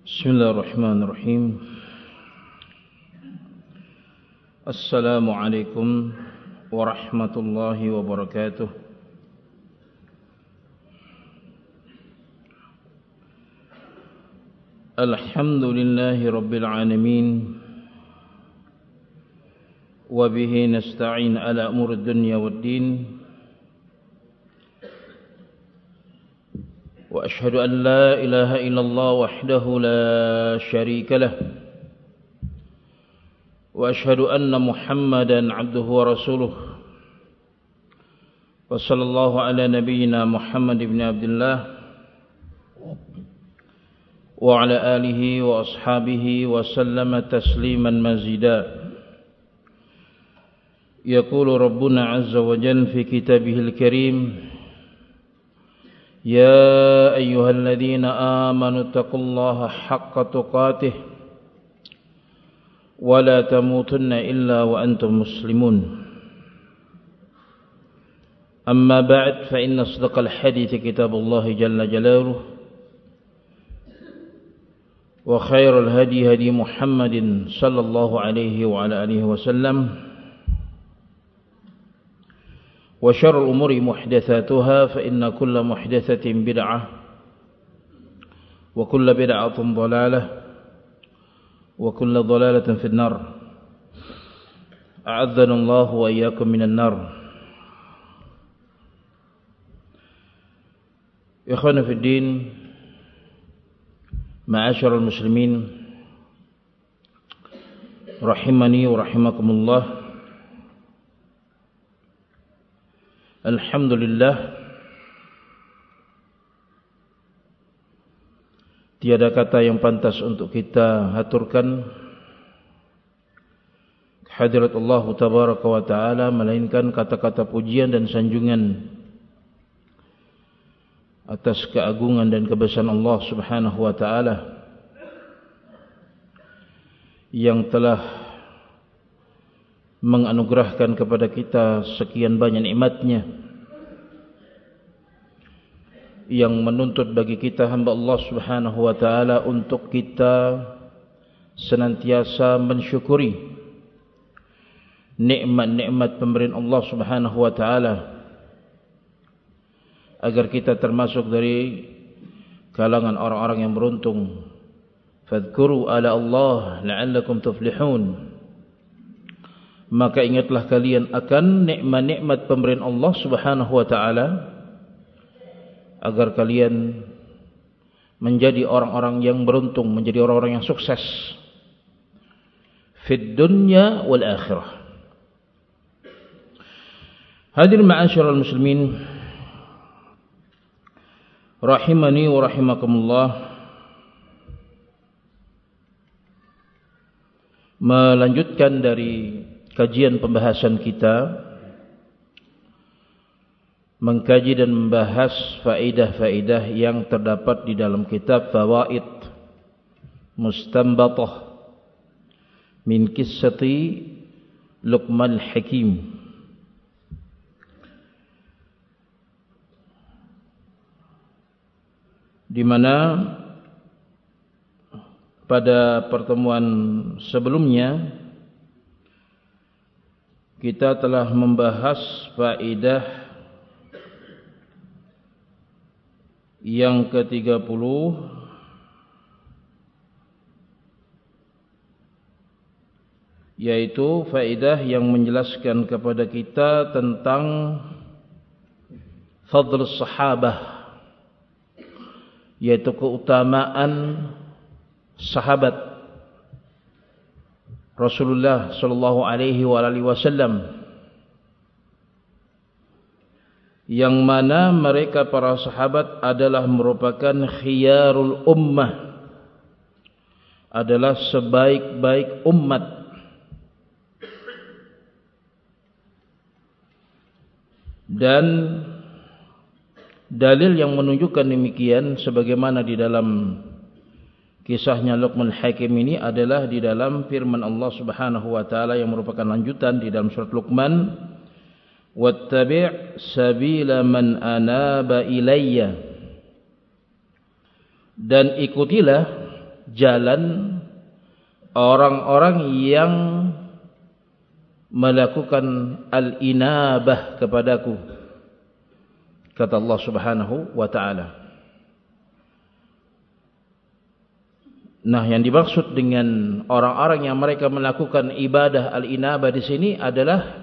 Bismillahirrahmanirrahim. Assalamualaikum warahmatullahi wabarakatuh. Alhamdulillahi rabbil alamin. Wa bihi nasta'in ala umuri dunya waddin. وأشهد أن لا إله إلا الله وحده لا شريك له وأشهد أن محمدا عبده ورسوله وصلى الله على نبينا محمد بن عبد الله وعلى آله وأصحابه وسلم تسليما مزيدا. يقول ربنا عز وجل في كتابه الكريم: يا أيها الذين آمنوا اتقوا الله حق تقاته ولا تموتن إلا وأنتم مسلمون. أما بعد فإن أصدق الحديث كتاب الله جل جلاله وخير الهدي هدي محمد صلى الله عليه وعلى آله وسلم وشر الأمور محدثاتها فإن كل محدثة بدعة وكل بدعة ضلالة وكل ضلالة في النار. أعاذنا الله وإياكم من النار. إخوانا في الدين، معاشر المسلمين رحمني ورحمكم الله. Alhamdulillah, tiada kata yang pantas untuk kita haturkan kehadirat Allah Tabaraka wa Ta'ala melainkan kata-kata pujian dan sanjungan atas keagungan dan kebesaran Allah Subhanahu wa Ta'ala yang telah menganugerahkan kepada kita sekian banyak nikmatnya, yang menuntut bagi kita hamba Allah Subhanahu wa Ta'ala untuk kita senantiasa mensyukuri nikmat-nikmat pemberian Allah Subhanahu wa Ta'ala agar kita termasuk dari kalangan orang-orang yang beruntung. Fadhkuru ala Allah la'allakum tuflihun. Maka ingatlah kalian akan nikmat-nikmat pemberian Allah Subhanahu wa Ta'ala agar kalian menjadi orang-orang yang beruntung, menjadi orang-orang yang sukses fid dunya wal akhirah. Hadirin ma'asyiral muslimin rahimani wa rahimakumullah, melanjutkan dari kajian pembahasan kita, mengkaji dan membahas faedah-faedah yang terdapat di dalam kitab Fawaid Mustanbatah min Qissati Luqman Hakim, di mana pada pertemuan sebelumnya kita telah membahas faedah yang ke-30, yaitu faedah yang menjelaskan kepada kita tentang fadl sahabah, yaitu keutamaan sahabat Rasulullah sallallahu alaihi wasallam, yang mana mereka para sahabat adalah merupakan khiyarul ummah, adalah sebaik-baik umat. Dan dalil yang menunjukkan demikian sebagaimana di dalam kisahnya Luqman Hakim ini adalah di dalam firman Allah Subhanahu wa Ta'ala yang merupakan lanjutan di dalam surat Luqman, wattabi' sabila man anaba ilayya, dan ikutilah jalan orang-orang yang melakukan al-inabah kepadaku, kata Allah Subhanahu wa ta'ala. Nah, yang dimaksud dengan orang-orang yang mereka melakukan ibadah al-inabah di sini adalah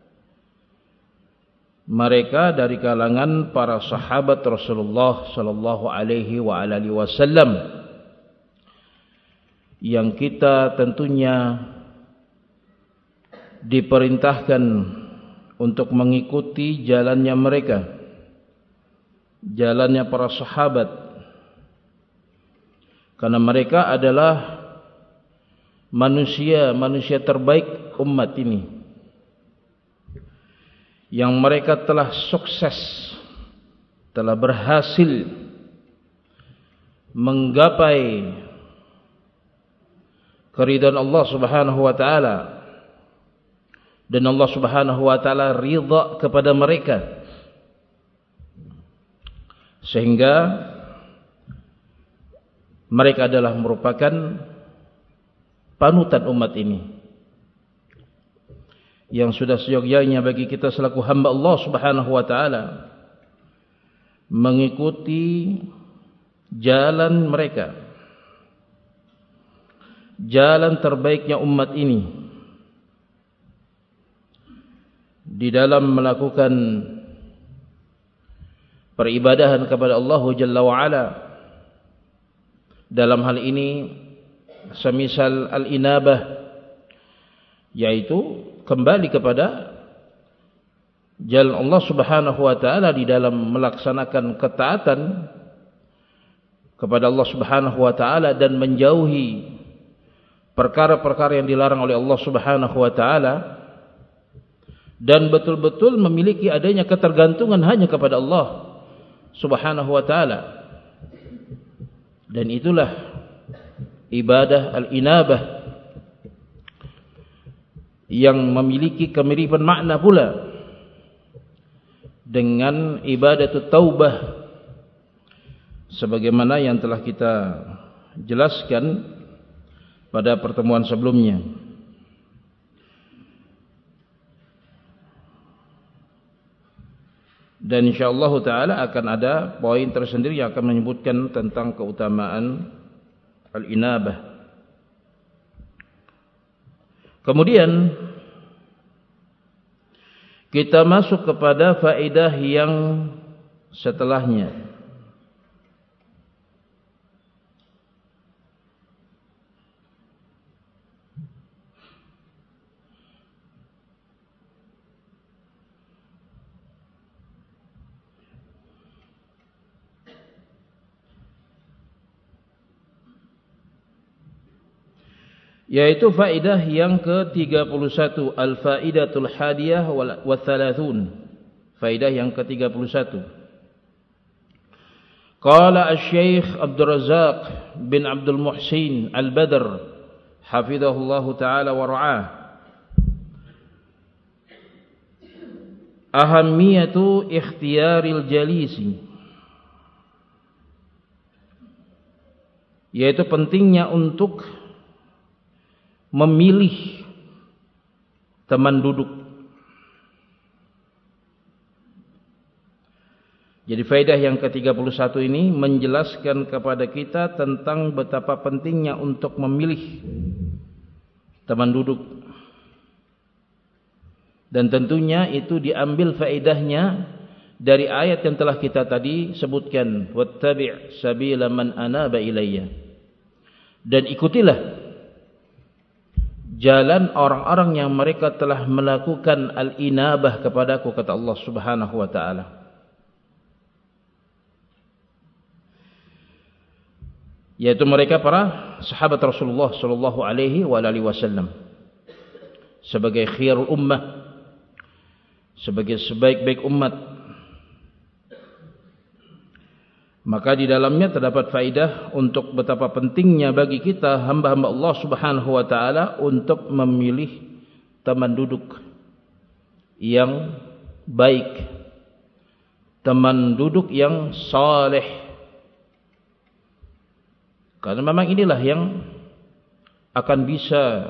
mereka dari kalangan para sahabat Rasulullah sallallahu alaihi wa alihi wasallam, yang kita tentunya diperintahkan untuk mengikuti jalannya mereka, jalannya para sahabat, karena mereka adalah manusia terbaik umat ini, yang mereka telah sukses, telah berhasil menggapai keridhaan Allah Subhanahu wa ta'ala, dan Allah Subhanahu wa ta'ala ridha kepada mereka, sehingga mereka adalah merupakan panutan umat ini, yang sudah seyogyanya bagi kita selaku hamba Allah Subhanahu wa ta'ala mengikuti jalan mereka, jalan terbaiknya umat ini di dalam melakukan peribadahan kepada Allah Jalla wa'ala. Dalam hal ini semisal al-inabah, yaitu kembali kepada jalan Allah Subhanahu wa ta'ala di dalam melaksanakan ketaatan kepada Allah Subhanahu wa ta'ala dan menjauhi perkara-perkara yang dilarang oleh Allah Subhanahu wa ta'ala, dan betul-betul memiliki adanya ketergantungan hanya kepada Allah Subhanahu wa ta'ala. Dan itulah ibadah al-inabah yang memiliki kemiripan makna pula dengan ibadah taubah, sebagaimana yang telah kita jelaskan pada pertemuan sebelumnya. Dan insyaallah ta'ala akan ada poin tersendiri yang akan menyebutkan tentang keutamaan al-inabah. Kemudian kita masuk kepada faedah yang setelahnya. Yaitu faedah yang ke-31, al-faidatul hadiyah wa thalathun. Faedah yang ke-31. Qala asy-syekh Abdul Razzaq bin Abdul Muhsin Al-Badr hafizahullahu taala wa ra'ah, ahammiyatu ikhtiyaril jalisi, yaitu pentingnya untuk memilih teman duduk. Jadi faedah yang ke-31 ini menjelaskan kepada kita tentang betapa pentingnya untuk memilih teman duduk. Dan tentunya itu diambil faedahnya dari ayat yang telah kita tadi sebutkan, wattabi' sabila man anaba ilayya, dan ikutilah jalan orang-orang yang mereka telah melakukan al-inabah kepadaku, kata Allah Subhanahu wa ta'ala. Yaitu mereka para sahabat Rasulullah sallallahu alaihi wa alihi wasallam, sebagai khirul ummah, sebagai sebaik-baik umat. Maka di dalamnya terdapat faedah untuk betapa pentingnya bagi kita hamba-hamba Allah Subhanahu wa ta'ala untuk memilih teman duduk yang baik, teman duduk yang saleh. Karena memang inilah yang akan bisa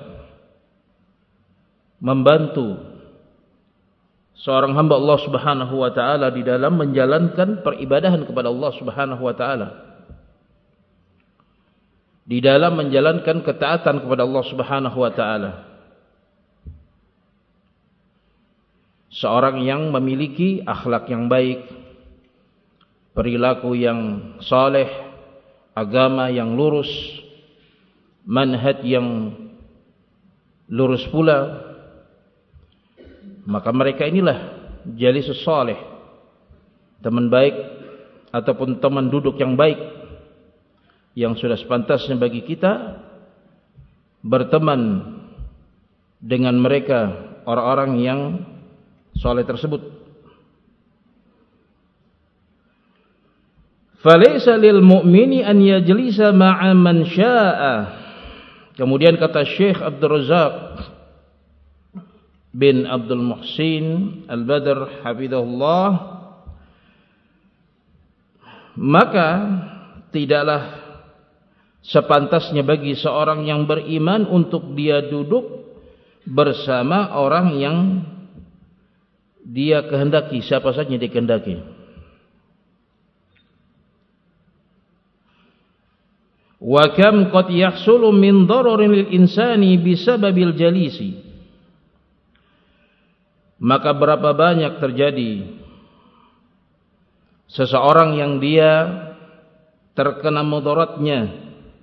membantu seorang hamba Allah Subhanahu wa taala di dalam menjalankan peribadahan kepada Allah Subhanahu wa taala, di dalam menjalankan ketaatan kepada Allah Subhanahu wa taala. Seorang yang memiliki akhlak yang baik, perilaku yang saleh, agama yang lurus, manhaj yang lurus pula, maka mereka inilah jalisus saleh, teman baik ataupun teman duduk yang baik, yang sudah sepantasnya bagi kita berteman dengan mereka, orang-orang yang saleh tersebut. Falaysa lil mu'mini an yajlisa ma'a man syaa'a. Kemudian kata Syekh Abdul Razak bin Abdul Muhsin Al-Badr hafizahullah, maka tidaklah sepantasnya bagi seorang yang beriman untuk dia duduk bersama orang yang dia kehendaki, siapa saja dia kehendaki. Wa kam qad yahsulu min dararin lil insani bisababil jalisi. Maka berapa banyak terjadi seseorang yang dia terkena mudaratnya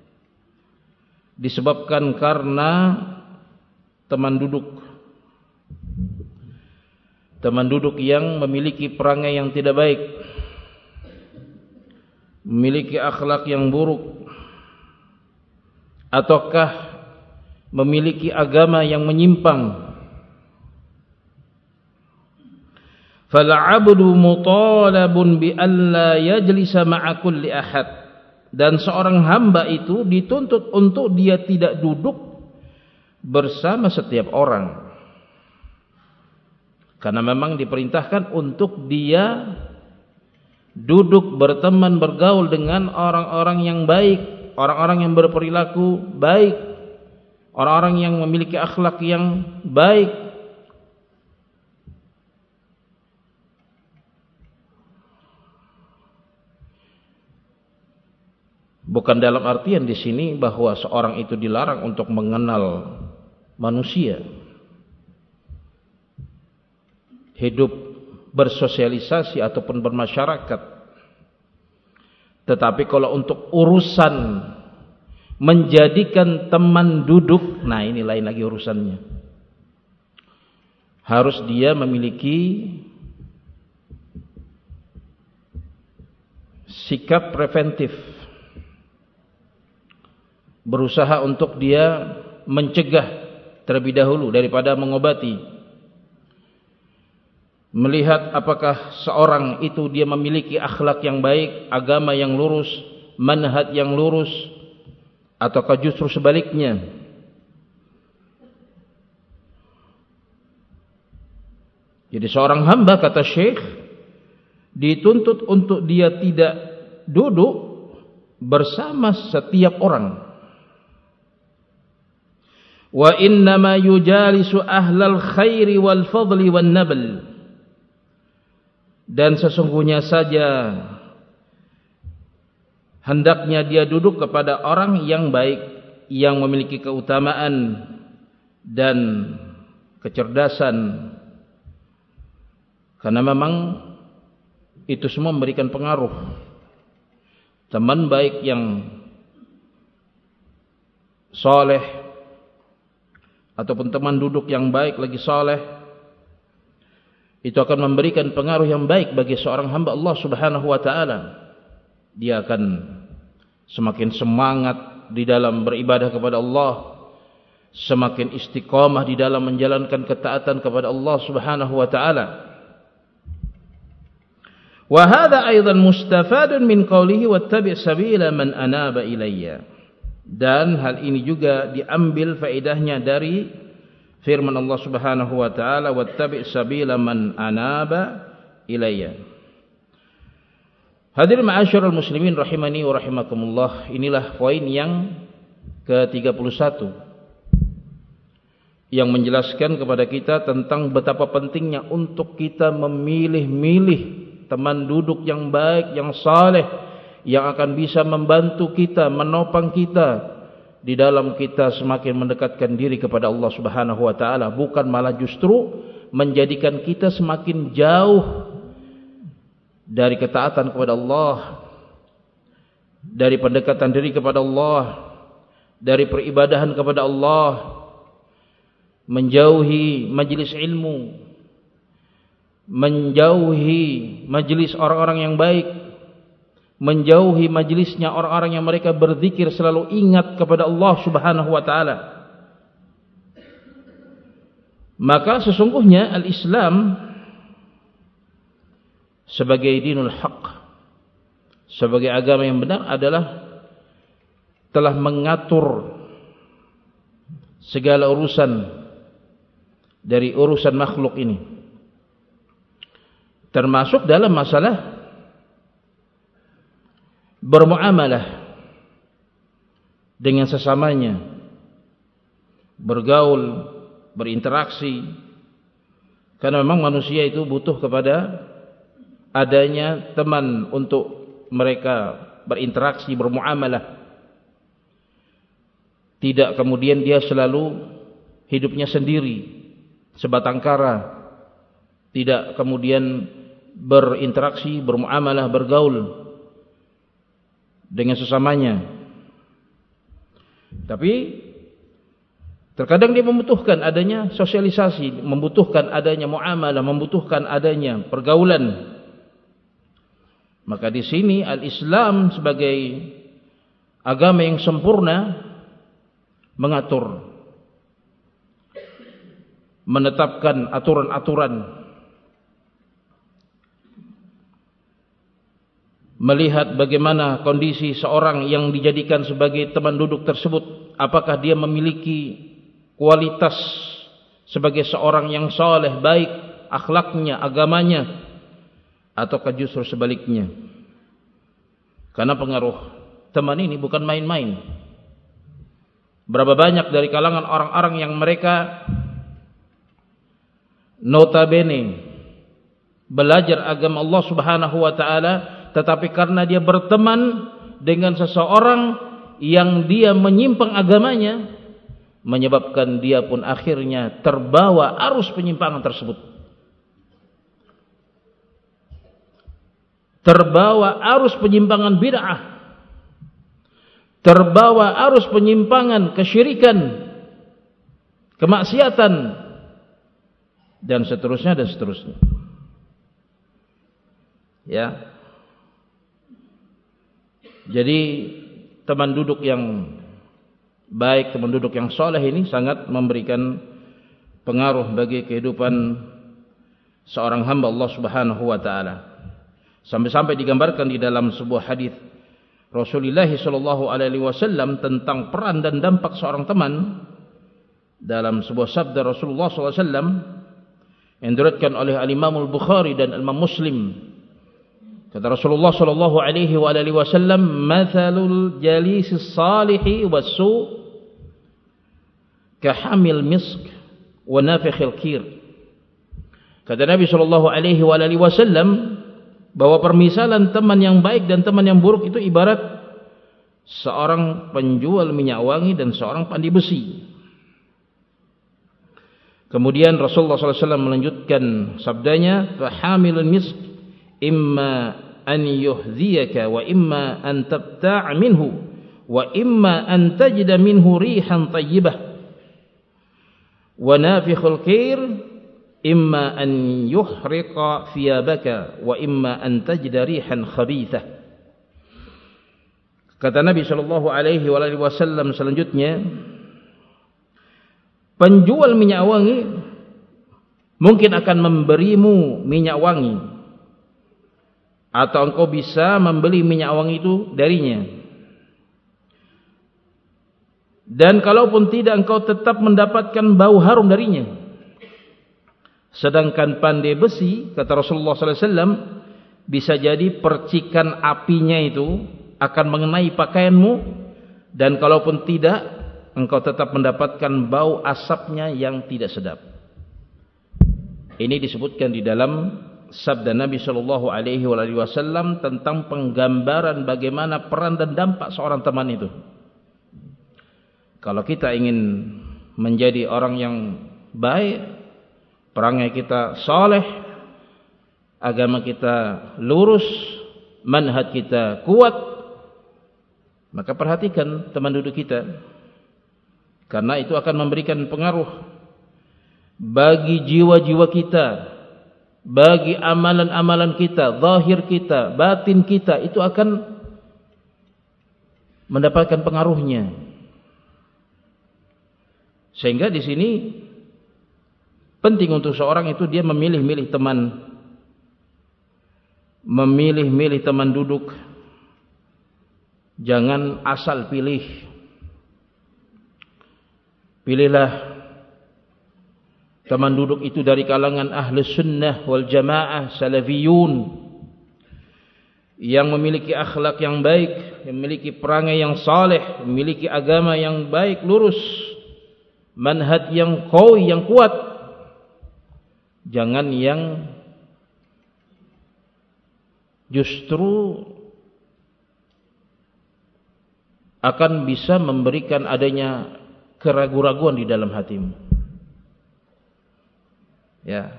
disebabkan karena teman duduk. Teman duduk yang memiliki perangai yang tidak baik, memiliki akhlak yang buruk, ataukah memiliki agama yang menyimpang. Fal'abdu mutalabun bi alla yajlisa ma'a kulli ahad. Dan seorang hamba itu dituntut untuk dia tidak duduk bersama setiap orang. Karena memang diperintahkan untuk dia duduk berteman bergaul dengan orang-orang yang baik, orang-orang yang berperilaku baik, orang-orang yang memiliki akhlak yang baik. Bukan dalam artian di sini bahwa seorang itu dilarang untuk mengenal manusia, hidup bersosialisasi ataupun bermasyarakat. Tetapi kalau untuk urusan menjadikan teman duduk, nah ini lain lagi urusannya. Harus dia memiliki sikap preventif, berusaha untuk dia mencegah terlebih dahulu daripada mengobati. Melihat apakah seorang itu dia memiliki akhlak yang baik, agama yang lurus, manhaj yang lurus, ataukah justru sebaliknya. Jadi seorang hamba, kata Syekh, dituntut untuk dia tidak duduk bersama setiap orang. Wa innama yujalisu ahlal khairi wal fadli wan nabl. Dan sesungguhnya saja hendaknya dia duduk kepada orang yang baik, yang memiliki keutamaan dan kecerdasan. Karena memang itu semua memberikan pengaruh. Teman baik yang saleh ataupun teman duduk yang baik lagi saleh, itu akan memberikan pengaruh yang baik bagi seorang hamba Allah Subhanahu wa taala. Dia akan semakin semangat di dalam beribadah kepada Allah, semakin istiqamah di dalam menjalankan ketaatan kepada Allah Subhanahu wa taala. Wa hadha aidan mustafadun min qawlihi wattabi' sabila man anaba ilayya. Dan hal ini juga diambil faedahnya dari firman Allah Subhanahu wa taala, wattabi' sabila man anaba ilayya. Hadirin ma'asyiral muslimin rahimani wa rahimakumullah, inilah poin yang ke-31 yang menjelaskan kepada kita tentang betapa pentingnya untuk kita memilih-milih teman duduk yang baik, yang saleh, yang akan bisa membantu kita, menopang kita di dalam kita semakin mendekatkan diri kepada Allah Subhanahu wa taala, bukan malah justru menjadikan kita semakin jauh dari ketaatan kepada Allah, dari pendekatan diri kepada Allah, dari peribadahan kepada Allah, menjauhi majelis ilmu, menjauhi majelis orang-orang yang baik, menjauhi majelisnya orang-orang yang mereka berzikir selalu ingat kepada Allah Subhanahu wa taala. Maka sesungguhnya al-Islam sebagai dinul haq, sebagai agama yang benar adalah telah mengatur segala urusan dari urusan makhluk ini, termasuk dalam masalah bermuamalah dengan sesamanya, bergaul, berinteraksi, karena memang manusia itu butuh kepada adanya teman untuk mereka berinteraksi, bermuamalah. Tidak kemudian dia selalu hidupnya sendiri, sebatang kara, tidak kemudian berinteraksi, bermuamalah, bergaul dengan sesamanya. Tapi terkadang dia membutuhkan adanya sosialisasi, membutuhkan adanya muamalah, membutuhkan adanya pergaulan. Maka di sini al-Islam sebagai agama yang sempurna mengatur, menetapkan aturan-aturan, melihat bagaimana kondisi seorang yang dijadikan sebagai teman duduk tersebut, apakah dia memiliki kualitas sebagai seorang yang saleh, baik akhlaknya, agamanya, ataukah justru sebaliknya. Karena pengaruh teman ini bukan main-main. Berapa banyak dari kalangan orang-orang yang mereka notabene belajar agama Allah Subhanahu wa taala, tetapi karena dia berteman dengan seseorang yang dia menyimpang agamanya, menyebabkan dia pun akhirnya terbawa arus penyimpangan tersebut, terbawa arus penyimpangan bid'ah, terbawa arus penyimpangan kesyirikan, kemaksiatan, dan seterusnya dan seterusnya. Ya. Jadi teman duduk yang baik, teman duduk yang soleh ini sangat memberikan pengaruh bagi kehidupan seorang hamba Allah Subhanahu wa taala. Sampai-sampai digambarkan di dalam sebuah hadis Rasulullah sallallahu alaihi wasallam tentang peran dan dampak seorang teman, dalam sebuah sabda Rasulullah sallallahu alaihi wasallam yang diriwayatkan oleh Al-Imam Al-Bukhari dan Imam Muslim. Kata Rasulullah sallallahu alaihi wasallam, "Mathalul jalisis salihi was-su' kahamil misk wa nafikhil kir." Kata Nabi sallallahu alaihi wasallam bahwa permisalan teman yang baik dan teman yang buruk itu ibarat seorang penjual minyak wangi dan seorang pandai besi. Kemudian Rasulullah sallallahu alaihi wasallam melanjutkan sabdanya, "Fahamilul misk imma an yuhdhiyaka wa imma an tabta'a minhu wa imma an tajida minhu rihan tayyibah wa nafikhul kir imma an yuhriqa thiyabaka wa imma an tajida rihan khabithah." Kata Nabi sallallahu alaihi wasallam selanjutnya, penjual minyak wangi mungkin akan memberimu minyak wangi, atau engkau bisa membeli minyak wangi itu darinya. Dan kalaupun tidak, engkau tetap mendapatkan bau harum darinya. Sedangkan pandai besi, kata Rasulullah sallallahu alaihi wasallam, bisa jadi percikan apinya itu akan mengenai pakaianmu, dan kalaupun tidak, engkau tetap mendapatkan bau asapnya yang tidak sedap. Ini disebutkan di dalam sabda Nabi sallallahu alaihi wasallam tentang penggambaran bagaimana peran dan dampak seorang teman itu. Kalau kita ingin menjadi orang yang baik, perangai kita saleh, agama kita lurus, manhaj kita kuat, maka perhatikan teman duduk kita, karena itu akan memberikan pengaruh bagi jiwa-jiwa kita, bagi amalan-amalan kita, zahir kita, batin kita, itu akan mendapatkan pengaruhnya. Sehingga di sini penting untuk seorang itu dia memilih-milih teman, memilih-milih teman duduk. Jangan asal pilih. Pilihlah teman duduk itu dari kalangan ahli sunnah wal jamaah salafiyun, yang memiliki akhlak yang baik, yang memiliki perangai yang saleh, memiliki agama yang baik, lurus, manhaj yang qawi, yang kuat. Jangan yang justru akan bisa memberikan adanya keraguan-raguan di dalam hatimu. Ya.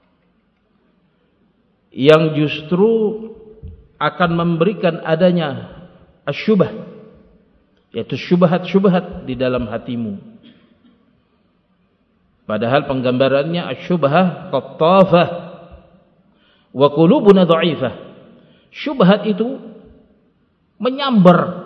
Yang justru akan memberikan adanya asyubah, yaitu syubhat-syubhat di dalam hatimu. Padahal penggambarannya asyubhah qattafah wa qulubuna dha'ifah. Syubhat itu menyambar,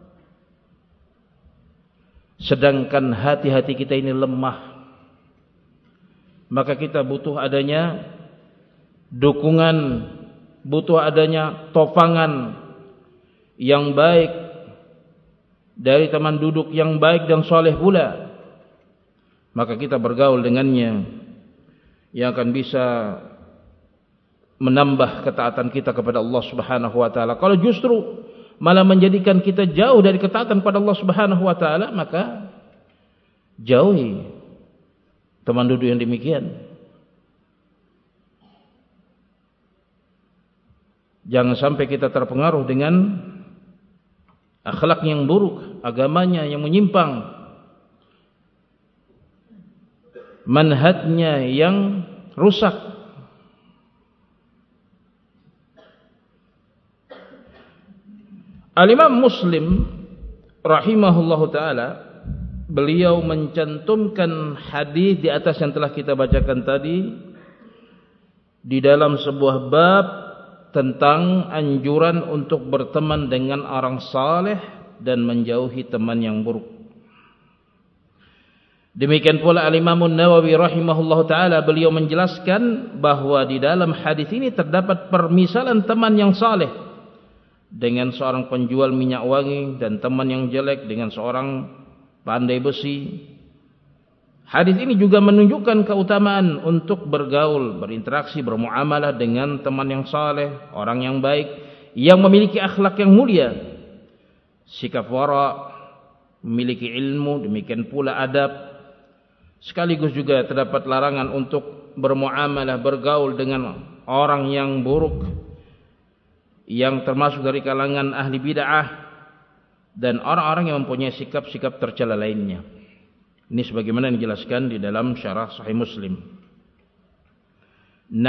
sedangkan hati-hati kita ini lemah. Maka kita butuh adanya dukungan, butuh adanya topangan yang baik dari teman duduk yang baik dan soleh pula. Maka kita bergaul dengannya, yang akan bisa menambah ketaatan kita kepada Allah Subhanahu wa taala. Kalau justru malah menjadikan kita jauh dari ketaatan pada Allah Subhanahu wa taala, maka jauhi teman duduk yang demikian. Jangan sampai kita terpengaruh dengan akhlak yang buruk, agamanya yang menyimpang, manhajnya yang rusak. Al-Imam Muslim rahimahullahu taala, beliau mencantumkan hadis di atas yang telah kita bacakan tadi di dalam sebuah bab tentang anjuran untuk berteman dengan orang saleh dan menjauhi teman yang buruk. Demikian pula Al-Imam Nawawi rahimahullahu taala, beliau menjelaskan bahwa di dalam hadis ini terdapat permisalan teman yang saleh dengan seorang penjual minyak wangi, dan teman yang jelek dengan seorang pandai besi. Hadis ini juga menunjukkan keutamaan untuk bergaul, berinteraksi, bermuamalah dengan teman yang saleh, orang yang baik, yang memiliki akhlak yang mulia, sikap wara, memiliki ilmu, demikian pula adab. Sekaligus juga terdapat larangan untuk bermuamalah, bergaul dengan orang yang buruk, yang termasuk dari kalangan ahli bid'ah dan orang-orang yang mempunyai sikap-sikap tercela lainnya. Ini sebagaimana dijelaskan di dalam syarah Sahih Muslim. 6.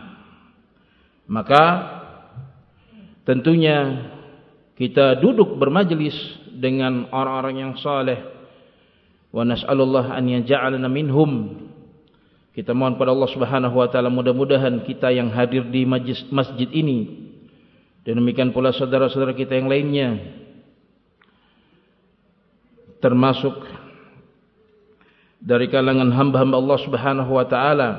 Maka tentunya kita duduk bermajlis dengan orang-orang yang saleh. Wa nas'alullah an yaj'alana minhum. Kita mohon kepada Allah Subhanahu wa taala, mudah-mudahan kita yang hadir di masjid ini, dan demikian pula saudara-saudara kita yang lainnya, termasuk dari kalangan hamba-hamba Allah Subhanahu wa taala,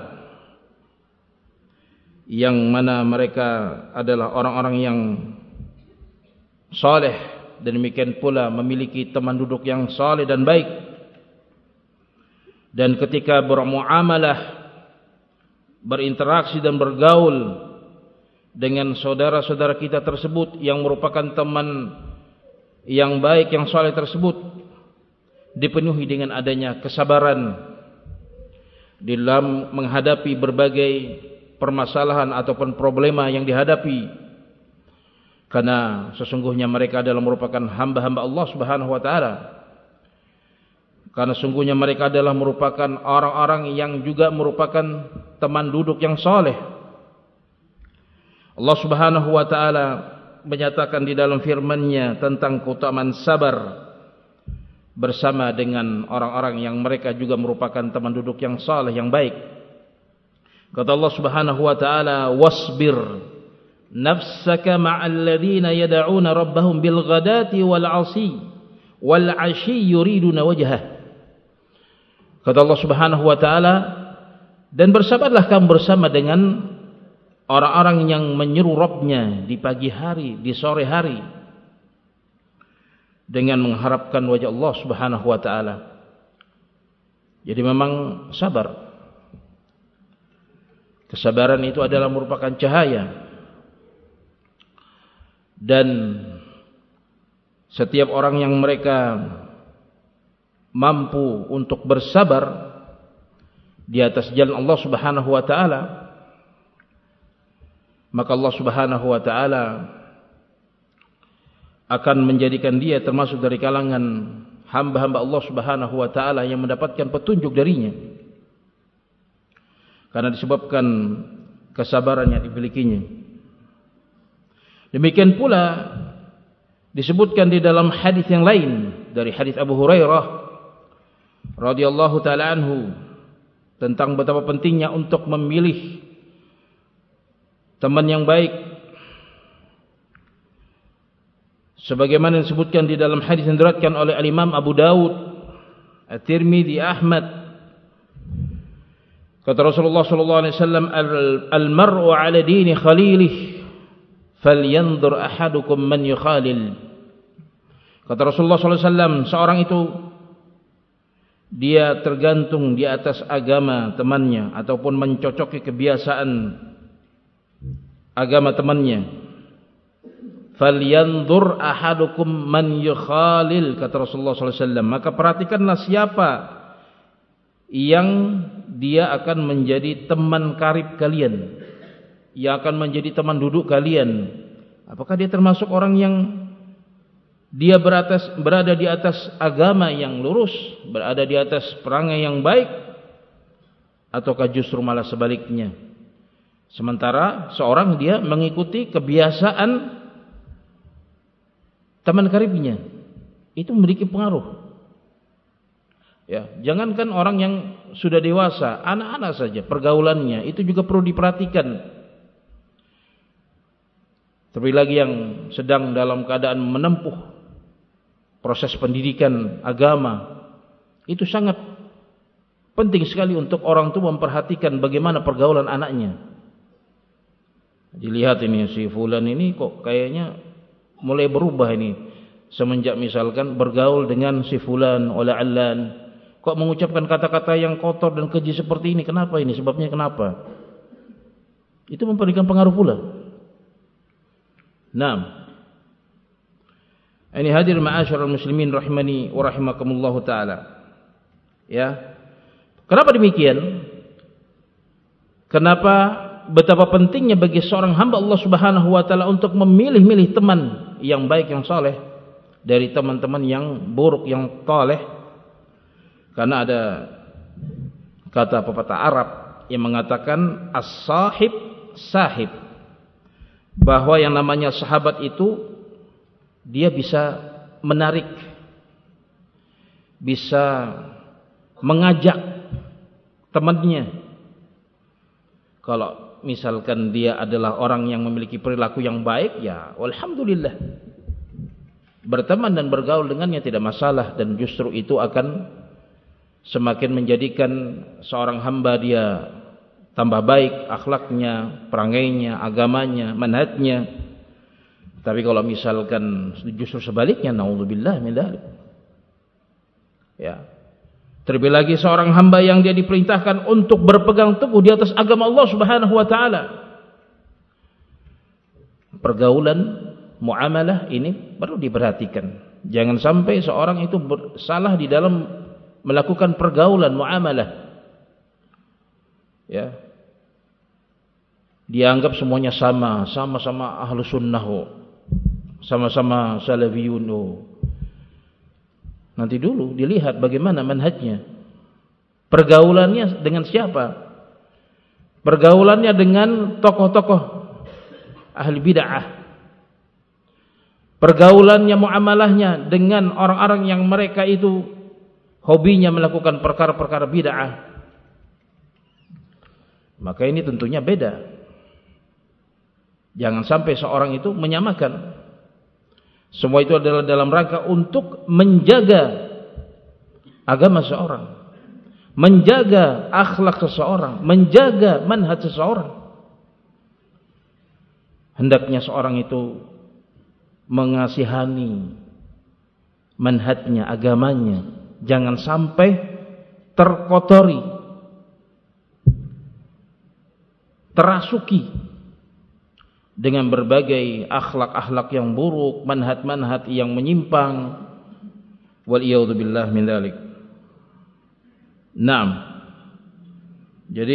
yang mana mereka adalah orang-orang yang saleh, dan demikian pula memiliki teman duduk yang saleh dan baik. Dan ketika bermuamalah, berinteraksi dan bergaul dengan saudara-saudara kita tersebut yang merupakan teman yang baik, yang saleh tersebut, dipenuhi dengan adanya kesabaran dalam menghadapi berbagai permasalahan ataupun problema yang dihadapi, karena sesungguhnya mereka adalah merupakan hamba-hamba Allah Subhanahu wa taala. Karena sungguhnya mereka adalah merupakan orang-orang yang juga merupakan teman duduk yang saleh. Allah Subhanahu wa taala menyatakan di dalam firman-Nya tentang keutamaan sabar bersama dengan orang-orang yang mereka juga merupakan teman duduk yang saleh, yang baik. Kata Allah Subhanahu wa taala, "Wasbir nafsaka ma'al ladzina yad'una rabbahum bil ghadati wal 'ashyi yuriduna wajhah." Kata Allah Subhanahu wa taala, dan bersabarlah kamu bersama dengan orang-orang yang menyeru Rabb-nya di pagi hari, di sore hari, dengan mengharapkan wajah Allah Subhanahu wa taala. Jadi memang sabar. Kesabaran itu adalah merupakan cahaya. Dan setiap orang yang mereka mampu untuk bersabar di atas jalan Allah Subhanahu wa taala, maka Allah Subhanahu wa taala akan menjadikan dia termasuk dari kalangan hamba-hamba Allah Subhanahu wa taala yang mendapatkan petunjuk darinya, karena disebabkan kesabaran yang dimilikinya. Demikian pula disebutkan di dalam hadis yang lain dari hadis Abu Hurairah radhiyallahu taala anhu tentang betapa pentingnya untuk memilih teman yang baik, sebagaimana disebutkan di dalam hadis yang diriwayatkan oleh Al-Imam Abu Dawud, At-Tirmidzi, Ahmad. Kata Rasulullah sallallahu alaihi wasallam, "Al-mar'u 'ala dini khalilih, falyanzur ahadukum man yukhalil." Kata Rasulullah sallallahu alaihi wasallam, seorang itu dia tergantung di atas agama temannya ataupun mencocoki kebiasaan agama temannya. Falyanzur ahadukum man yukhalil, kata Rasulullah sallallahu alaihi wasallam, maka perhatikanlah siapa yang dia akan menjadi teman karib kalian, yang akan menjadi teman duduk kalian. Apakah dia termasuk orang yang dia berada di atas agama yang lurus, berada di atas perangai yang baik, ataukah justru malah sebaliknya? Sementara seorang dia mengikuti kebiasaan teman karibnya, itu memiliki pengaruh. Ya, jangankan orang yang sudah dewasa, anak-anak saja pergaulannya itu juga perlu diperhatikan. Terlebih lagi yang sedang dalam keadaan menempuh proses pendidikan agama, itu sangat penting sekali untuk orang tua memperhatikan bagaimana pergaulan anaknya. Dilihat ini si fulan ini kok kayaknya mulai berubah ini semenjak misalkan bergaul dengan si fulan oleh Allan, kok mengucapkan kata-kata yang kotor dan keji seperti ini. Kenapa ini? Sebabnya kenapa? Itu memberikan pengaruh pula. Nah, ini hadir ma'asyiral muslimin rahimani wa rahimakumullah taala. Ya. Kenapa demikian? Kenapa betapa pentingnya bagi seorang hamba Allah Subhanahu wa taala untuk memilih-milih teman yang baik, yang saleh dari teman-teman yang buruk, yang taleh? Karena ada kata pepatah Arab yang mengatakan as-sahib sahib, bahwa yang namanya sahabat itu dia bisa menarik, bisa mengajak temannya. Kalau misalkan dia adalah orang yang memiliki perilaku yang baik, ya alhamdulillah, berteman dan bergaul dengannya tidak masalah, dan justru itu akan semakin menjadikan seorang hamba dia tambah baik akhlaknya, perangainya, agamanya, manhajnya. Tapi kalau misalkan justru sebaliknya, naudzubillah min dzalik. Ya. Terlebih lagi seorang hamba yang dia diperintahkan untuk berpegang teguh di atas agama Allah Subhanahu wa taala. pergaulan, muamalah ini perlu diperhatikan. Jangan sampai seorang itu salah di dalam melakukan pergaulan, muamalah. Ya. Dianggap semuanya sama-sama ahlu sunnah, sama-sama salafiyun. Nanti dulu dilihat bagaimana manhajnya. Pergaulannya dengan siapa? Pergaulannya dengan tokoh-tokoh ahli bid'ah. Pergaulannya, muamalahnya dengan orang-orang yang mereka itu hobinya melakukan perkara-perkara bid'ah. Maka ini tentunya beda. Jangan sampai seorang itu menyamakan. Semua itu adalah dalam rangka untuk menjaga agama seorang, menjaga akhlak seseorang, menjaga manhaj seseorang. Hendaknya seorang itu mengasihani manhajnya, agamanya. Jangan sampai terkotori, terasuki dengan berbagai akhlak-akhlak yang buruk, manhaj-manhaj yang menyimpang. Waliyadzubillah min dzalik. Naam. Jadi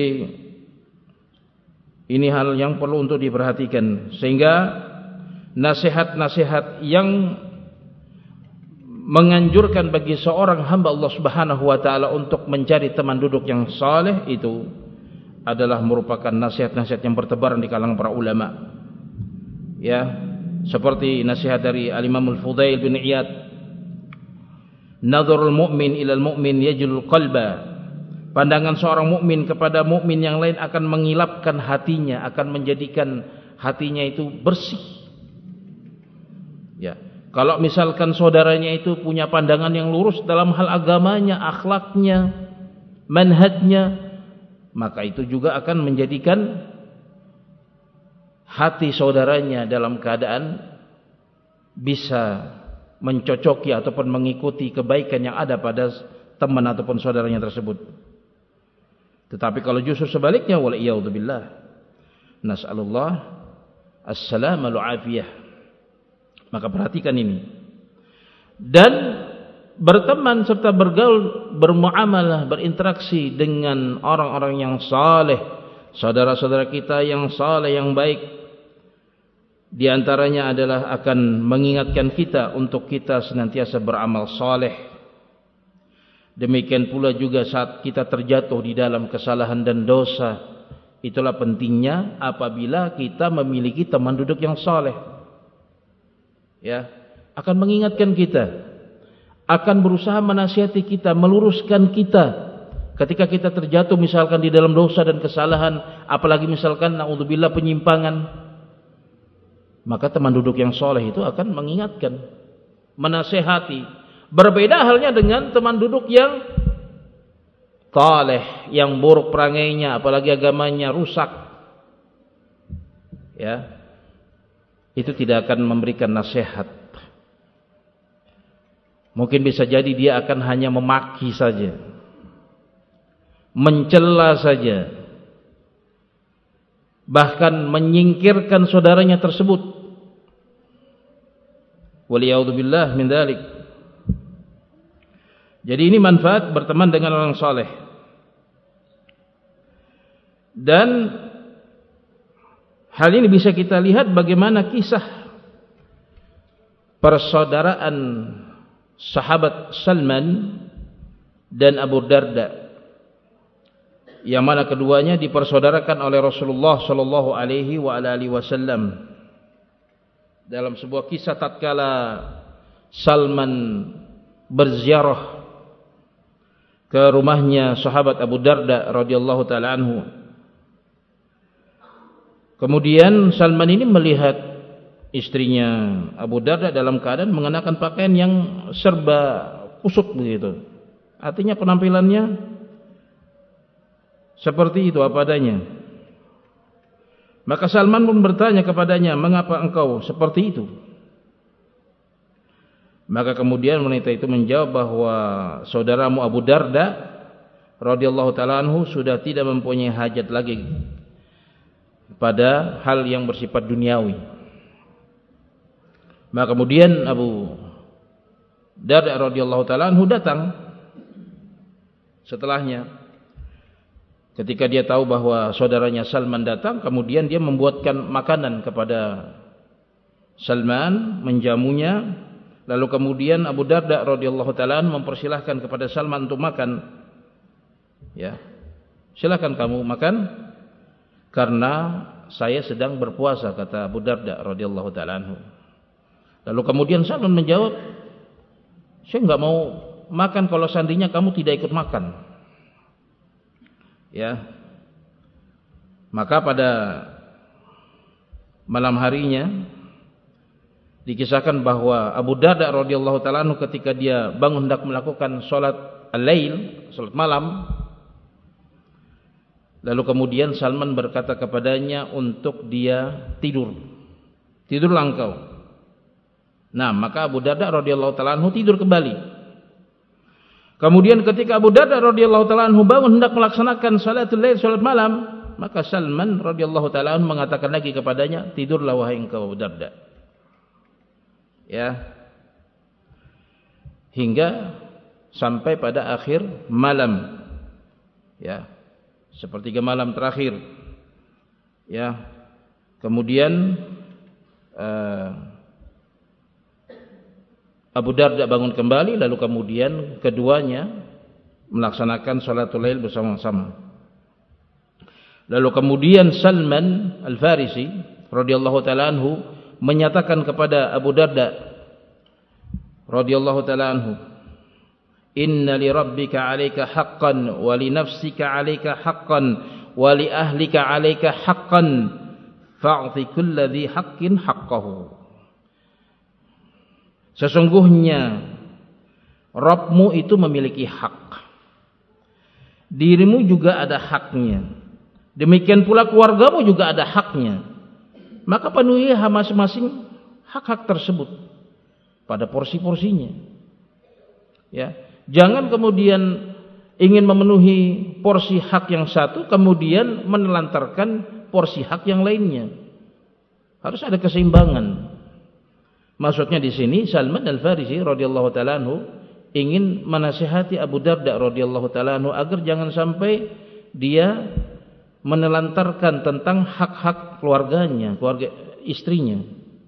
ini hal yang perlu untuk diperhatikan, sehingga nasihat-nasihat yang menganjurkan bagi seorang hamba Allah Subhanahu wa taala untuk mencari teman duduk yang saleh itu adalah merupakan nasihat-nasihat yang bertebaran di kalangan para ulama. Ya, seperti nasihat dari Al-Imam Al-Fudail bin Iyad, "Nadharul mu'min ilal mu'min yajlul qalba." Pandangan seorang mukmin kepada mukmin yang lain akan mengilapkan hatinya, akan menjadikan hatinya itu bersih. Ya, kalau misalkan saudaranya itu punya pandangan yang lurus dalam hal agamanya, akhlaknya, manhajnya, maka itu juga akan menjadikan hati saudaranya dalam keadaan bisa mencocoki ataupun mengikuti kebaikan yang ada pada teman ataupun saudaranya tersebut. Tetapi kalau justru sebaliknya, waliyadzubillah, nas'alullah as-salamah wal-afiyah. Maka perhatikan ini. Dan berteman serta bergaul, bermuamalah, berinteraksi dengan orang-orang yang saleh, saudara-saudara kita yang saleh, yang baik. Di antaranya adalah akan mengingatkan kita untuk kita senantiasa beramal saleh. Demikian pula juga saat kita terjatuh di dalam kesalahan dan dosa. Itulah pentingnya apabila kita memiliki teman duduk yang saleh. Ya, akan mengingatkan kita, akan berusaha menasihati kita, meluruskan kita ketika kita terjatuh misalkan di dalam dosa dan kesalahan, apalagi misalkan naudzubillah penyimpangan. Maka teman duduk yang soleh itu akan mengingatkan, menasehati. Berbeda halnya dengan teman duduk yang taleh, yang buruk perangainya, apalagi agamanya rusak. Ya, itu tidak akan memberikan nasihat. Mungkin bisa jadi dia akan hanya memaki saja, mencela saja, bahkan menyingkirkan saudaranya tersebut. Waliyadzubillah min dzalik. Jadi ini manfaat berteman dengan orang saleh. Dan hal ini bisa kita lihat bagaimana kisah persaudaraan sahabat Salman dan Abu Darda, yang mana keduanya dipersaudarakan oleh Rasulullah sallallahu alaihi wasallam. Dalam sebuah kisah tatkala Salman berziarah ke rumahnya sahabat Abu Darda radhiyallahu taala anhu. Kemudian Salman ini melihat istrinya Abu Darda dalam keadaan mengenakan pakaian yang serba kusut begitu. Artinya penampilannya seperti itu apa adanya. Maka Salman pun bertanya kepadanya, "Mengapa engkau seperti itu?" Maka kemudian wanita itu menjawab bahwa saudaramu Abu Darda radhiyallahu taala anhu sudah tidak mempunyai hajat lagi pada hal yang bersifat duniawi. Maka kemudian Abu Darda radhiyallahu taala anhu datang setelahnya. Ketika dia tahu bahwa saudaranya Salman datang, kemudian dia membuatkan makanan kepada Salman, menjamunya. Lalu kemudian Abu Darda radhiyallahu taala mempersilahkan kepada Salman untuk makan. Ya. Silakan kamu makan karena saya sedang berpuasa, kata Abu Darda radhiyallahu taala anhu. Lalu kemudian Salman menjawab, saya enggak mau makan kalau seandainya kamu tidak ikut makan. Ya. Maka pada malam harinya dikisahkan bahwa Abu Darda radhiyallahu taala anhu ketika dia bangun hendak melakukan salat al-lail, salat malam, lalu kemudian Salman berkata kepadanya untuk dia tidur langkau. Nah, maka Abu Darda radhiyallahu taala anhu tidur kembali. Kemudian ketika Abu Darda radhiyallahu taala anhu bangun hendak melaksanakan salatul lail, salat malam, maka Salman radhiyallahu taala anhu mengatakan lagi kepadanya, tidurlah wahai engkau Abu Darda. Ya. Hingga sampai pada akhir malam. Ya. Sepertiga malam terakhir. Ya. Kemudian Abu Darda bangun kembali, lalu kemudian keduanya melaksanakan salatul lail bersama-sama. Lalu kemudian Salman Al-Farisi radhiyallahu taala anhu menyatakan kepada Abu Darda radhiyallahu taala anhu, "Inna li rabbika 'alaika haqqan wa li nafsika 'alaika haqqan wa li ahlika 'alaika haqqan fa'ti kulli dhi haqqin haqqahu." Sesungguhnya Rabbmu itu memiliki hak. Dirimu juga ada haknya. Demikian pula keluargamu juga ada haknya. Maka penuhilah masing-masing hak-hak tersebut pada porsi-porsinya. Ya, jangan kemudian ingin memenuhi porsi hak yang satu kemudian menelantarkan porsi hak yang lainnya. Harus ada keseimbangan. Maksudnya di sini Salman Al-Farisi radhiyallahu taala anhu ingin menasihati Abu Darda radhiyallahu taala anhu agar jangan sampai dia menelantarkan tentang hak-hak keluarganya, keluarga istrinya.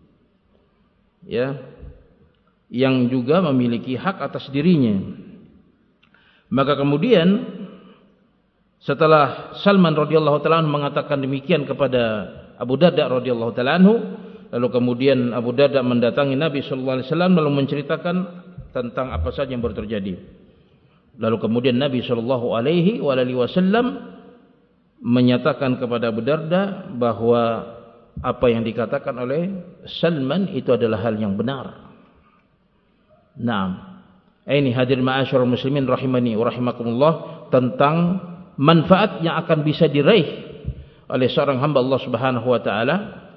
Ya. Yang juga memiliki hak atas dirinya. Maka kemudian setelah Salman radhiyallahu taala anhu mengatakan demikian kepada Abu Darda radhiyallahu taala anhu, lalu kemudian Abu Darda mendatangi Nabi sallallahu alaihi wasallam lalu menceritakan tentang apa saja yang baru terjadi. Lalu kemudian Nabi sallallahu alaihi wasallam menyatakan kepada Abu Darda bahwa apa yang dikatakan oleh Salman itu adalah hal yang benar. Naam. Ini hadirin ma'asyiral muslimin rahimani wa rahimakumullah, tentang manfaat yang akan bisa diraih oleh seorang hamba Allah Subhanahu wa taala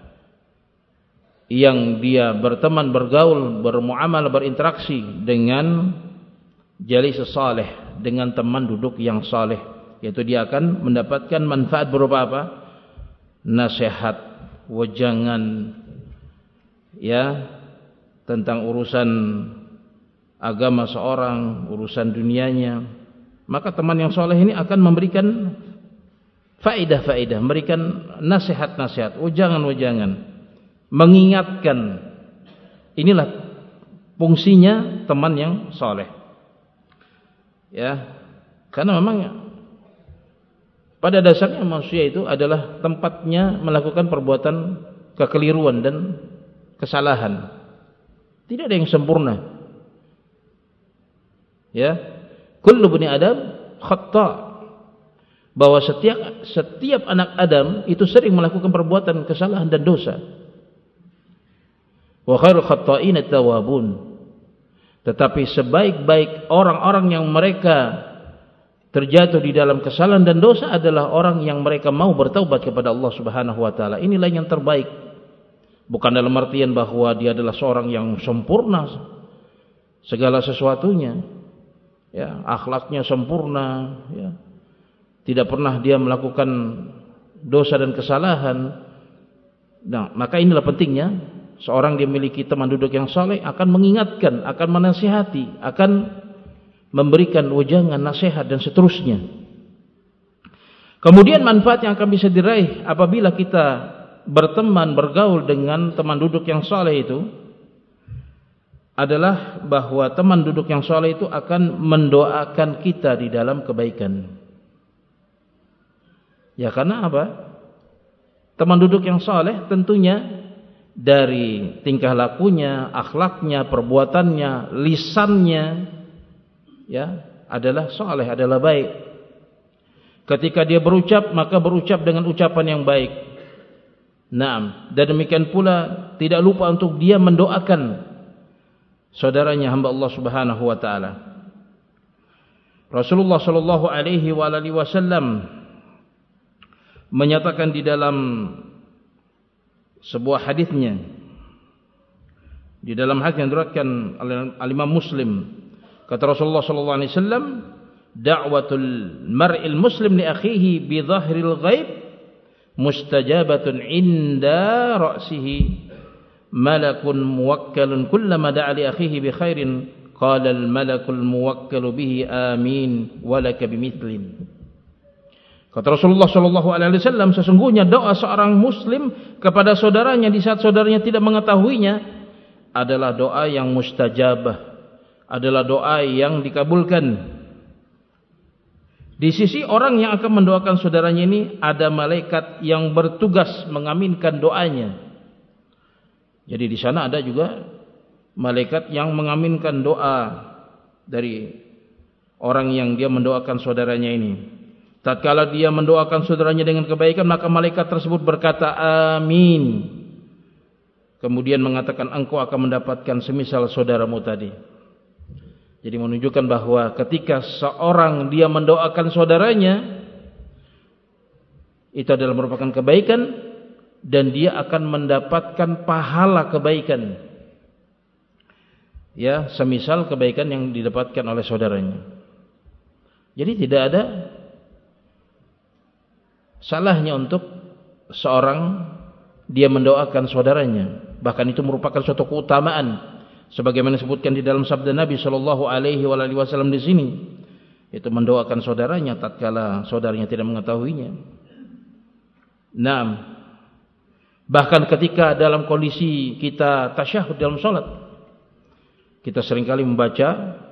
yang dia berteman, bergaul, bermuamalah, berinteraksi dengan jalis saleh, dengan teman duduk yang saleh, yaitu dia akan mendapatkan manfaat berupa apa? Nasihat, wejangan, ya, tentang urusan agama seorang, urusan dunianya. Maka teman yang saleh ini akan memberikan faedah-faedah, memberikan nasihat-nasihat, wejangan-wejangan, mengingatkan. Inilah fungsinya teman yang saleh. Ya, karena memang pada dasarnya manusia itu adalah tempatnya melakukan perbuatan kekeliruan dan kesalahan. Tidak ada yang sempurna. Ya, kullu bani Adam khata'. Bahwa setiap anak Adam itu sering melakukan perbuatan kesalahan dan dosa. Wa khairul khatta'in at-tawwabun. Tetapi sebaik-baik orang-orang yang mereka terjatuh di dalam kesalahan dan dosa adalah orang yang mereka mau bertaubat kepada Allah Subhanahu wa taala. Inilah yang terbaik. Bukan dalam artian bahwa dia adalah seorang yang sempurna segala sesuatunya. Ya, akhlaknya sempurna, ya. Tidak pernah dia melakukan dosa dan kesalahan. Nah, maka inilah pentingnya seorang dia memiliki teman duduk yang saleh akan mengingatkan, akan menasihati, akan memberikan wejangan, nasihat dan seterusnya. Kemudian manfaat yang akan bisa diraih apabila kita berteman, bergaul dengan teman duduk yang saleh itu adalah bahwa teman duduk yang saleh itu akan mendoakan kita di dalam kebaikan. Ya, karena apa? Teman duduk yang saleh tentunya dari tingkah lakunya, akhlaknya, perbuatannya, lisannya, ya, adalah saleh, adalah baik. Ketika dia berucap, maka berucap dengan ucapan yang baik. Naam, dan demikian pula tidak lupa untuk dia mendoakan saudaranya hamba Allah Subhanahu wa taala. Rasulullah sallallahu alaihi wasallam menyatakan di dalam sebuah hadisnya, di dalam hadis yang diriwayatkan oleh Imam Muslim, kata Rasulullah sallallahu alaihi wasallam, da'watul mar'il muslim li akhihi bi dhahril ghaib mustajabatun inda ra'sihi malakun muwakkalun kullama da'a li akhihi bi khairin qala al malakul muwakkalu bihi amin walaka bimithlin. Kata Rasulullah sallallahu alaihi wasallam, sesungguhnya doa seorang muslim kepada saudaranya di saat saudaranya tidak mengetahuinya adalah doa yang mustajabah, adalah doa yang dikabulkan. Di sisi orang yang akan mendoakan saudaranya ini ada malaikat yang bertugas mengaminkan doanya. Jadi di sana ada juga malaikat yang mengaminkan doa dari orang yang dia mendoakan saudaranya ini. Tatkala dia mendoakan saudaranya dengan kebaikan, maka malaikat tersebut berkata amin. Kemudian mengatakan engkau akan mendapatkan semisal saudaramu tadi. Jadi menunjukkan bahwa ketika seorang dia mendoakan saudaranya, itu adalah merupakan kebaikan dan dia akan mendapatkan pahala kebaikan. Ya, semisal kebaikan yang didapatkan oleh saudaranya. Jadi tidak ada salahnya untuk seorang dia mendoakan saudaranya, bahkan itu merupakan suatu keutamaan sebagaimana disebutkan di dalam sabda Nabi sallallahu alaihi wasallam di sini, itu mendoakan saudaranya tatkala saudaranya tidak mengetahuinya. Naam, bahkan ketika dalam kondisi kita tasyahud dalam salat, kita seringkali membaca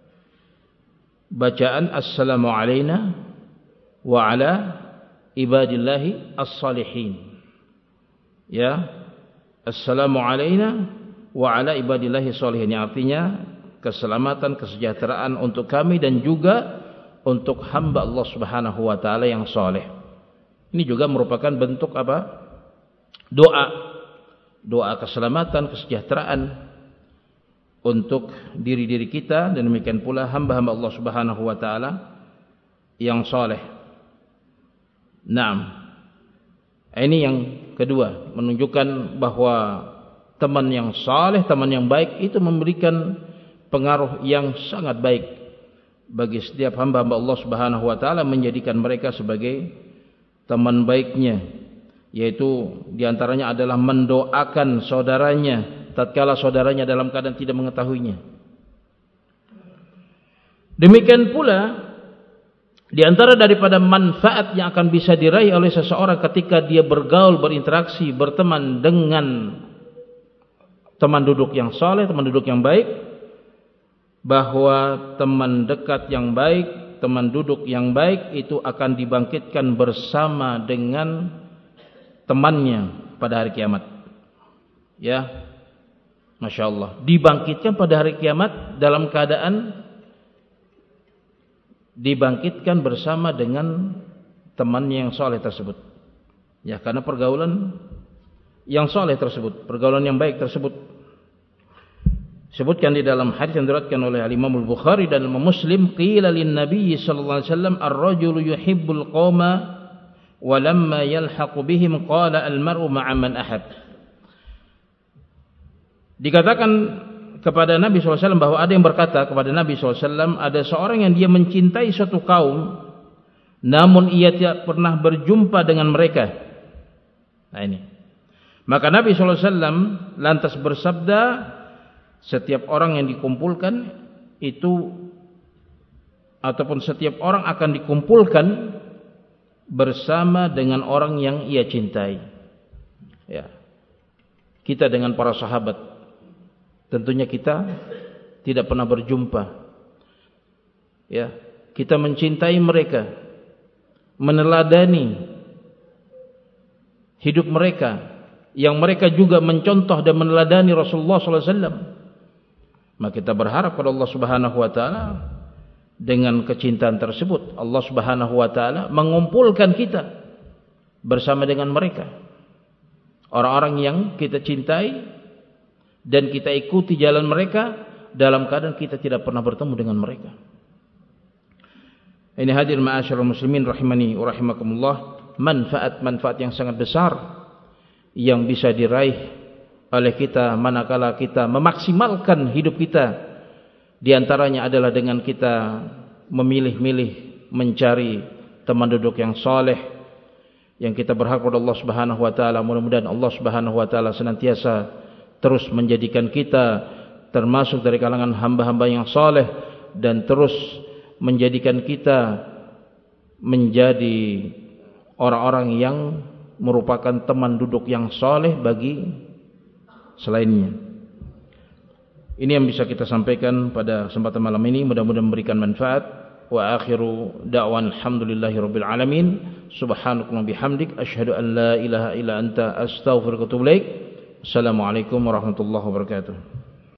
bacaan assalamu alayna wa ala ibadillahi as-salihin. Ya, assalamu alayna wa ala ibadillahi as-salihin, yang artinya keselamatan, kesejahteraan untuk kami dan juga untuk hamba Allah Subhanahu wa taala yang saleh. Ini juga merupakan bentuk apa? Doa keselamatan, kesejahteraan untuk diri-diri kita dan demikian pula hamba-hamba Allah Subhanahu wa taala yang saleh. Naam. Ini yang kedua, menunjukkan bahwa teman yang saleh, teman yang baik itu memberikan pengaruh yang sangat baik bagi setiap hamba-hamba Allah Subhanahu wa taala, menjadikan mereka sebagai teman baiknya, yaitu diantaranya adalah mendoakan saudaranya tatkala saudaranya dalam keadaan tidak mengetahuinya. Demikian pula di antara daripada manfaat yang akan bisa diraih oleh seseorang ketika dia bergaul, berinteraksi, berteman dengan teman duduk yang saleh, teman duduk yang baik, bahwa teman dekat yang baik, teman duduk yang baik itu akan dibangkitkan bersama dengan temannya pada hari kiamat. Ya, Masya Allah, dibangkitkan pada hari kiamat dalam keadaan dibangkitkan bersama dengan temannya yang saleh tersebut. Ya, karena pergaulan yang saleh tersebut, pergaulan yang baik tersebut. Sebutkan di dalam hadis yang diriwayatkan oleh Imam Al-Bukhari dan Imam Muslim, qila lin-nabiy sallallahu alaihi wasallam ar-rajulu yuhibbul qauma wa lamma yalhaqu bihim qala al-mar'u ma'a man ahab. Dikatakan kepada Nabi SAW bahwa ada yang berkata kepada Nabi SAW, ada seorang yang dia mencintai suatu kaum namun ia tidak pernah berjumpa dengan mereka. Nah ini, Maka Nabi SAW lantas bersabda, setiap orang yang dikumpulkan itu, ataupun setiap orang akan dikumpulkan bersama dengan orang yang ia cintai. Ya. Kita dengan para sahabat, tentunya kita tidak pernah berjumpa. Ya, kita mencintai mereka, meneladani hidup mereka, yang mereka juga mencontoh dan meneladani Rasulullah SAW. Maka kita berharap pada Allah Subhanahu Wa Taala, dengan kecintaan tersebut Allah Subhanahu Wa Taala mengumpulkan kita bersama dengan mereka, orang-orang yang kita cintai, dan kita ikuti jalan mereka dalam keadaan kita tidak pernah bertemu dengan mereka. Ini hadir ma'asyiral muslimin rahimani wa rahimakumullah, manfaat yang sangat besar yang bisa diraih oleh kita manakala kita memaksimalkan hidup kita. Di antaranya adalah dengan kita memilih-milih mencari teman duduk yang saleh, yang kita berharap kepada Allah Subhanahu Wa Taala. Mudah-mudahan Allah Subhanahu Wa Taala senantiasa terus menjadikan kita termasuk dari kalangan hamba-hamba yang saleh, dan terus menjadikan kita menjadi orang-orang yang merupakan teman duduk yang saleh bagi selainnya. Ini yang bisa kita sampaikan pada kesempatan malam ini, mudah-mudahan memberikan manfaat. Wa akhiru da'wan alhamdulillahirabbil alamin. Subhanakallahumma bihamdik asyhadu an la ilaha illa anta astaghfiruka wa atubu ilaik. Assalamualaikum warahmatullahi wabarakatuh.